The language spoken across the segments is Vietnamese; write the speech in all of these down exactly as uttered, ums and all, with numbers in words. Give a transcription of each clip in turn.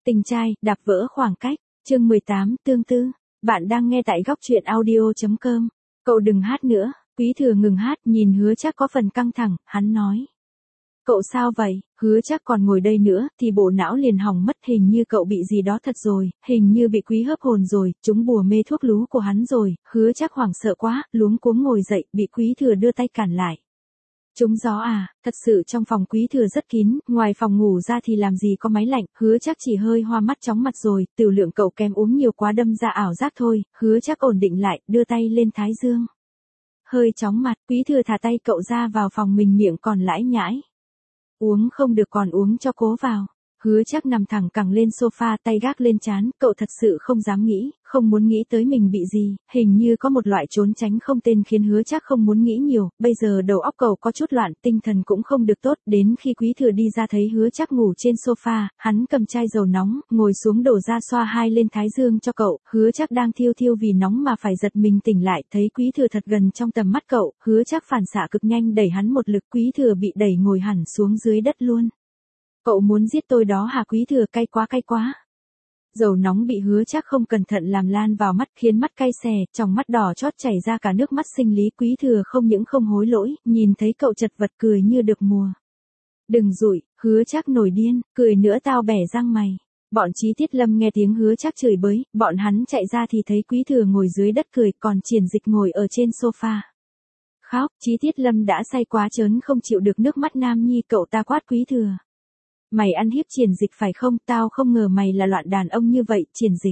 Tình trai, đạp vỡ khoảng cách. Chương mười tám, tương tư. Bạn đang nghe tại góc truyện audio chấm com. Cậu đừng hát nữa. Quý Thừa ngừng hát, nhìn Hứa Trác có phần căng thẳng, hắn nói. Cậu sao vậy? Hứa Trác còn ngồi đây nữa, thì bộ não liền hỏng mất, hình như cậu bị gì đó thật rồi, hình như bị Quý hấp hồn rồi, trúng bùa mê thuốc lú của hắn rồi. Hứa Trác hoảng sợ quá, luống cuống ngồi dậy, bị Quý Thừa đưa tay cản lại. Trúng gió à? Thật sự trong phòng Quý Thừa rất kín, ngoài phòng ngủ ra thì làm gì có máy lạnh. Hứa Trác chỉ hơi hoa mắt chóng mặt rồi, tiểu lượng cậu kém uống nhiều quá đâm ra ảo giác thôi. Hứa Trác ổn định lại, đưa tay lên thái dương. Hơi chóng mặt, Quý Thừa thả tay cậu ra vào phòng mình, miệng còn lải nhải. Uống không được còn uống cho cố vào. Hứa Trác nằm thẳng cẳng lên sofa, tay gác lên trán, cậu thật sự không dám nghĩ, không muốn nghĩ tới mình bị gì, hình như có một loại trốn tránh không tên khiến Hứa Trác không muốn nghĩ nhiều, bây giờ đầu óc cậu có chút loạn, tinh thần cũng không được tốt, đến khi Quý Thừa đi ra thấy Hứa Trác ngủ trên sofa, hắn cầm chai dầu nóng, ngồi xuống đổ ra xoa hai lên thái dương cho cậu. Hứa Trác đang thiêu thiêu vì nóng mà phải giật mình tỉnh lại, thấy Quý Thừa thật gần trong tầm mắt cậu, Hứa Trác phản xạ cực nhanh đẩy hắn một lực, Quý Thừa bị đẩy ngồi hẳn xuống dưới đất luôn. Cậu muốn giết tôi đó hả? Quý Thừa cay quá cay quá. Dầu nóng bị Hứa Trác không cẩn thận làm lan vào mắt, khiến mắt cay xè, tròng mắt đỏ chót chảy ra cả nước mắt sinh lý. Quý Thừa không những không hối lỗi, nhìn thấy cậu chật vật cười như được mùa. Đừng dụi, Hứa Trác nổi điên, cười nữa tao bẻ răng mày. Bọn Chí Tiết Lâm nghe tiếng Hứa Trác chửi bới, bọn hắn chạy ra thì thấy Quý Thừa ngồi dưới đất cười, còn Triển Dịch ngồi ở trên sofa. Khóc, Chí Tiết Lâm đã say quá chớn không chịu được nước mắt nam nhi, cậu ta quát Quý Thừa. Mày ăn hiếp Triển Dịch phải không? Tao không ngờ mày là loại đàn ông như vậy, Triển Dịch.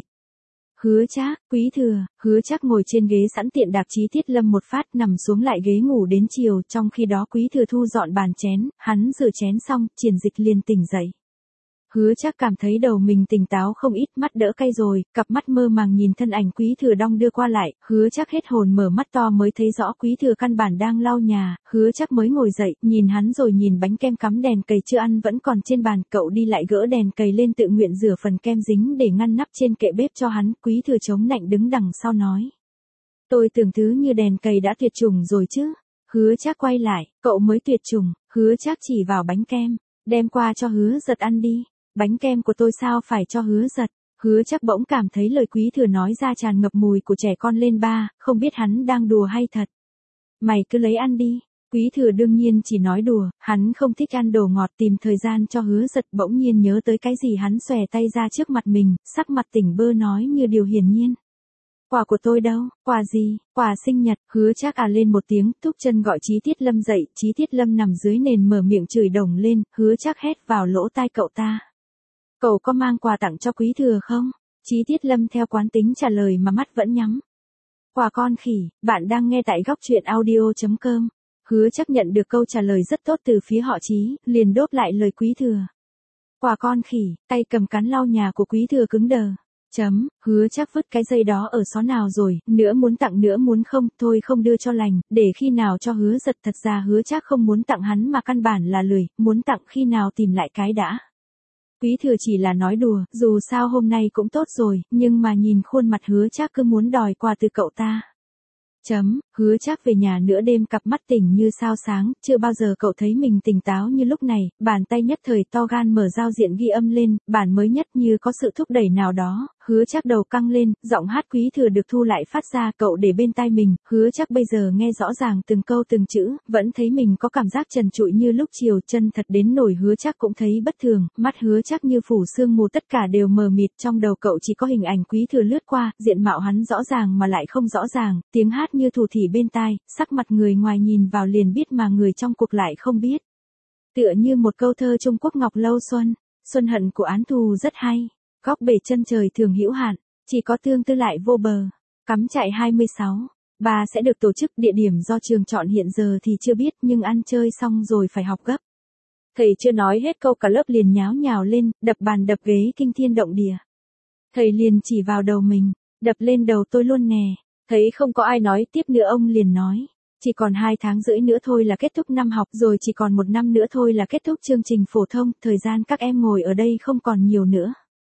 Hứa Trác, Quý Thừa, Hứa Trác ngồi trên ghế sẵn tiện đạp Chí Tiết Lâm một phát, nằm xuống lại ghế ngủ đến chiều, trong khi đó Quý Thừa thu dọn bàn chén, hắn rửa chén xong, Triển Dịch liền tỉnh dậy. Hứa Trác cảm thấy đầu mình tỉnh táo không ít, mắt đỡ cay rồi, cặp mắt mơ màng nhìn thân ảnh Quý Thừa đong đưa qua lại, Hứa Trác hết hồn mở mắt to mới thấy rõ Quý Thừa căn bản đang lau nhà. Hứa Trác mới ngồi dậy, nhìn hắn rồi nhìn bánh kem cắm đèn cầy chưa ăn vẫn còn trên bàn, cậu đi lại gỡ đèn cầy lên tự nguyện rửa phần kem dính để ngăn nắp trên kệ bếp cho hắn. Quý Thừa chống nạnh đứng đằng sau nói. Tôi tưởng thứ như đèn cầy đã tuyệt chủng rồi chứ. Hứa Trác quay lại, cậu mới tuyệt chủng. Hứa Trác chỉ vào bánh kem, đem qua cho Hứa Giật ăn đi. Bánh kem của tôi sao phải cho Hứa Giật? Hứa Trác bỗng cảm thấy lời Quý Thừa nói ra tràn ngập mùi của trẻ con lên ba, không biết hắn đang đùa hay thật. Mày cứ lấy ăn đi. Quý Thừa đương nhiên chỉ nói đùa, hắn không thích ăn đồ ngọt, tìm thời gian cho Hứa Giật, bỗng nhiên nhớ tới cái gì hắn xòe tay ra trước mặt mình, sắc mặt tỉnh bơ nói như điều hiển nhiên. Quà của tôi đâu? Quà gì? Quà sinh nhật. Hứa Trác à lên một tiếng, thúc chân gọi Chí Tiết Lâm dậy, Chí Tiết Lâm nằm dưới nền mở miệng chửi đồng lên, Hứa Trác hét vào lỗ tai cậu ta. Cậu có mang quà tặng cho Quý Thừa không? Chí Tiết Lâm theo quán tính trả lời mà mắt vẫn nhắm. Quà con khỉ. Bạn đang nghe tại góc truyện audio chấm com. Hứa Trác nhận được câu trả lời rất tốt từ phía họ Chí, liền đốt lại lời Quý Thừa. Quà con khỉ, tay cầm cán lau nhà của Quý Thừa cứng đờ. Chấm, Hứa Trác vứt cái dây đó ở xó nào rồi, nữa muốn tặng nữa muốn không, thôi không đưa cho lành, để khi nào cho Hứa Giật. Thật ra Hứa Trác không muốn tặng hắn mà căn bản là lười, muốn tặng khi nào tìm lại cái đã. Quý Thừa chỉ là nói đùa, dù sao hôm nay cũng tốt rồi, nhưng mà nhìn khuôn mặt Hứa Trác cứ muốn đòi quà từ cậu ta. Chấm, Hứa Trác về nhà nửa đêm cặp mắt tỉnh như sao sáng, chưa bao giờ cậu thấy mình tỉnh táo như lúc này, bàn tay nhất thời to gan mở giao diện ghi âm lên, bản mới nhất như có sự thúc đẩy nào đó. Hứa Trác đầu căng lên, giọng hát Quý Thừa được thu lại phát ra, cậu để bên tai mình, Hứa Trác bây giờ nghe rõ ràng từng câu từng chữ, vẫn thấy mình có cảm giác trần trụi như lúc chiều, chân thật đến nổi Hứa Trác cũng thấy bất thường, mắt Hứa Trác như phủ sương mù, tất cả đều mờ mịt, trong đầu cậu chỉ có hình ảnh Quý Thừa lướt qua, diện mạo hắn rõ ràng mà lại không rõ ràng, tiếng hát như thủ thỉ bên tai, sắc mặt người ngoài nhìn vào liền biết mà người trong cuộc lại không biết. Tựa như một câu thơ Trung Quốc Ngọc Lâu Xuân, xuân hận của án thù rất hay. Góc bể chân trời thường hữu hạn, chỉ có tương tư lại vô bờ. Cắm trại hai mươi sáu, ba sẽ được tổ chức, địa điểm do trường chọn hiện giờ thì chưa biết, nhưng ăn chơi xong rồi phải học gấp. Thầy chưa nói hết câu cả lớp liền nháo nhào lên, đập bàn đập ghế kinh thiên động địa. Thầy liền chỉ vào đầu mình, đập lên đầu tôi luôn nè. Thấy không có ai nói tiếp nữa ông liền nói. Chỉ còn hai tháng rưỡi nữa thôi là kết thúc năm học, rồi chỉ còn một năm nữa thôi là kết thúc chương trình phổ thông, thời gian các em ngồi ở đây không còn nhiều nữa.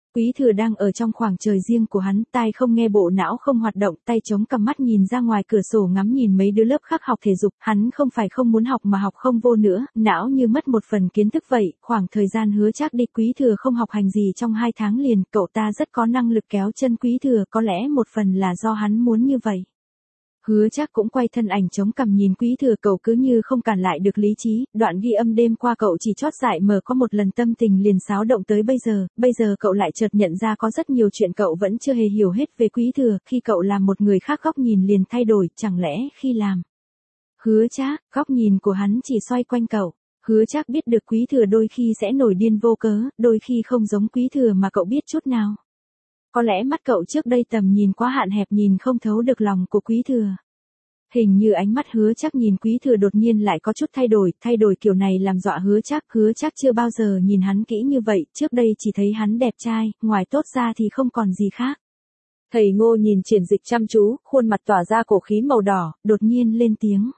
Quý Thừa đang ở trong khoảng trời riêng của hắn, tai không nghe bộ não không hoạt động, tay chống cằm mắt nhìn ra ngoài cửa sổ ngắm nhìn mấy đứa lớp khác học thể dục, hắn không phải không muốn học mà học không vô nữa, não như mất một phần kiến thức vậy, khoảng thời gian Hứa Trác đi Quý Thừa không học hành gì trong hai tháng liền, cậu ta rất có năng lực kéo chân Quý Thừa, có lẽ một phần là do hắn muốn như vậy. Hứa Trác cũng quay thân ảnh chống cằm nhìn Quý Thừa, cậu cứ như không cản lại được lý trí, đoạn ghi âm đêm qua cậu chỉ chót dại mờ có một lần tâm tình liền xáo động tới bây giờ, bây giờ cậu lại chợt nhận ra có rất nhiều chuyện cậu vẫn chưa hề hiểu hết về Quý Thừa, khi cậu làm một người khác góc nhìn liền thay đổi, chẳng lẽ khi làm Hứa Trác, góc nhìn của hắn chỉ xoay quanh cậu. Hứa Trác biết được Quý Thừa đôi khi sẽ nổi điên vô cớ, đôi khi không giống Quý Thừa mà cậu biết chút nào. Có lẽ mắt cậu trước đây tầm nhìn quá hạn hẹp nhìn không thấu được lòng của Quý Thừa. Hình như ánh mắt Hứa Trác nhìn Quý Thừa đột nhiên lại có chút thay đổi, thay đổi kiểu này làm dọa Hứa Trác, Hứa Trác chưa bao giờ nhìn hắn kỹ như vậy, trước đây chỉ thấy hắn đẹp trai, ngoài tốt ra thì không còn gì khác. Thầy Ngô nhìn Triển Dịch chăm chú, khuôn mặt tỏa ra cổ khí màu đỏ, đột nhiên lên tiếng.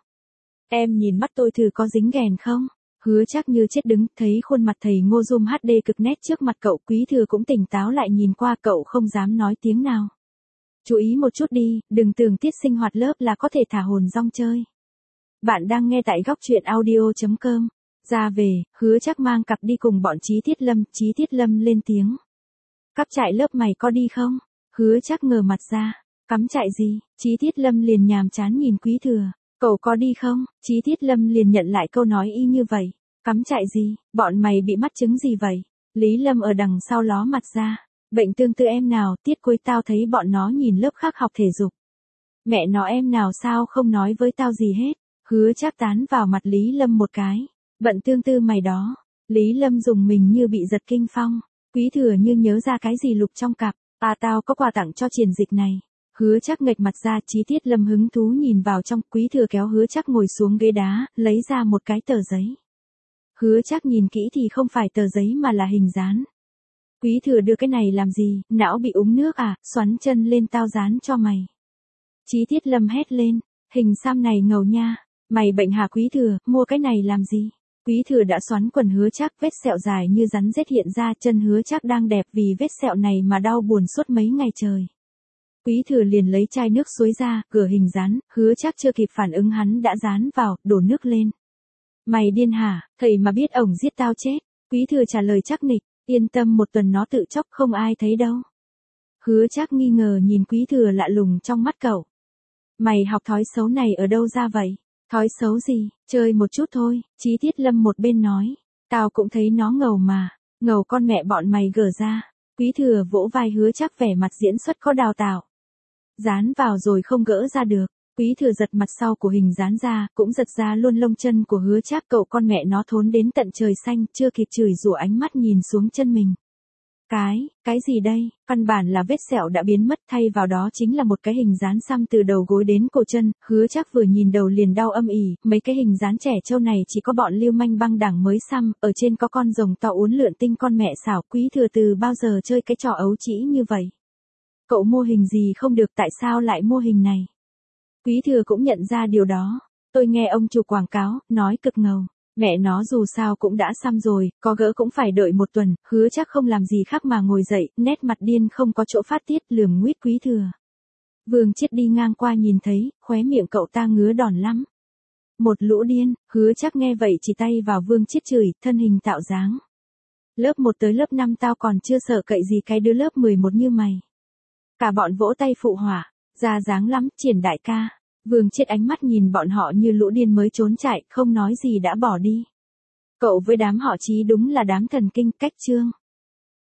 Em nhìn mắt tôi thử có dính ghèn không? Hứa Trác như chết đứng, thấy khuôn mặt thầy Ngô zoom hát đê cực nét trước mặt cậu, Quý Thừa cũng tỉnh táo lại nhìn qua cậu không dám nói tiếng nào. Chú ý một chút đi, đừng tưởng tiết sinh hoạt lớp là có thể thả hồn rong chơi. Bạn đang nghe tại góc truyện audio chấm com. Ra về, Hứa Trác mang cặp đi cùng bọn Chí Tiết Lâm, Chí Tiết Lâm lên tiếng. Cắm trại lớp mày có đi không? Hứa Trác ngờ mặt ra, cắm trại gì? Chí Tiết Lâm liền nhàm chán nhìn Quý Thừa. Cậu có đi không? Chí Tiết Lâm liền nhận lại câu nói y như vậy. Cắm trại gì? Bọn mày bị mắc chứng gì vậy? Lý Lâm ở đằng sau ló mặt ra. Bệnh tương tự em nào, tiết cuối tao thấy bọn nó nhìn lớp khác học thể dục. Mẹ nó em nào sao không nói với tao gì hết. Hứa Trác tán vào mặt Lý Lâm một cái. Bận tương tư mày đó. Lý Lâm dùng mình như bị giật kinh phong. Quý Thừa như nhớ ra cái gì lục trong cặp. À tao có quà tặng cho Triển Dịch này. Hứa Trác nghệch mặt ra, Chí Tiết Lâm hứng thú nhìn vào trong, Quý Thừa kéo Hứa Trác ngồi xuống ghế đá, lấy ra một cái tờ giấy. Hứa Trác nhìn kỹ thì không phải tờ giấy mà là hình dán. Quý Thừa đưa cái này làm gì, não bị uống nước à, xoắn chân lên tao dán cho mày. Chí Tiết Lâm hét lên, hình xăm này ngầu nha, mày bệnh hả Quý Thừa, mua cái này làm gì? Quý Thừa đã xoắn quần Hứa Trác, vết sẹo dài như rắn rết hiện ra, chân Hứa Trác đang đẹp vì vết sẹo này mà đau buồn suốt mấy ngày trời. Quý Thừa liền lấy chai nước suối ra, cửa hình dán, Hứa Trác chưa kịp phản ứng hắn đã dán vào, đổ nước lên. Mày điên hả, thầy mà biết ổng giết tao chết. Quý Thừa trả lời chắc nịch, yên tâm một tuần nó tự chóc không ai thấy đâu. Hứa Trác nghi ngờ nhìn Quý Thừa lạ lùng trong mắt cậu. Mày học thói xấu này ở đâu ra vậy? Thói xấu gì, chơi một chút thôi, Chí Tiết Lâm một bên nói. Tao cũng thấy nó ngầu mà, ngầu con mẹ bọn mày gở ra. Quý Thừa vỗ vai Hứa Trác vẻ mặt diễn xuất có đào tạo. Dán vào rồi không gỡ ra được. Quý Thừa giật mặt sau của hình dán ra, cũng giật ra luôn lông chân của Hứa Trác, cậu con mẹ nó thốn đến tận trời xanh, chưa kịp chửi rủa ánh mắt nhìn xuống chân mình. Cái, cái gì đây? Căn bản là vết sẹo đã biến mất, thay vào đó chính là một cái hình dán xăm từ đầu gối đến cổ chân, Hứa Trác vừa nhìn đầu liền đau âm ỉ, mấy cái hình dán trẻ trâu này chỉ có bọn lưu manh băng đảng mới xăm, ở trên có con rồng to uốn lượn tinh con mẹ xảo, Quý Thừa từ bao giờ chơi cái trò ấu trĩ như vậy? Cậu mua hình gì không được, tại sao lại mua hình này? Quý Thừa cũng nhận ra điều đó. Tôi nghe ông chủ quảng cáo, nói cực ngầu. Mẹ nó dù sao cũng đã xăm rồi, có gỡ cũng phải đợi một tuần, Hứa Trác không làm gì khác mà ngồi dậy, nét mặt điên không có chỗ phát tiết, lườm nguýt Quý Thừa. Vương Chiết đi ngang qua nhìn thấy, khóe miệng cậu ta ngứa đòn lắm. Một lũ điên, Hứa Trác nghe vậy chỉ tay vào Vương Chiết chửi, thân hình tạo dáng. Lớp một tới lớp năm tao còn chưa sợ cậy gì cái đứa lớp mười một như mày. Cả bọn vỗ tay phụ họa, ra dáng lắm, Triển đại ca. Vương Chiết ánh mắt nhìn bọn họ như lũ điên mới trốn chạy, không nói gì đã bỏ đi. Cậu với đám họ Chí đúng là đám thần kinh, cách chương.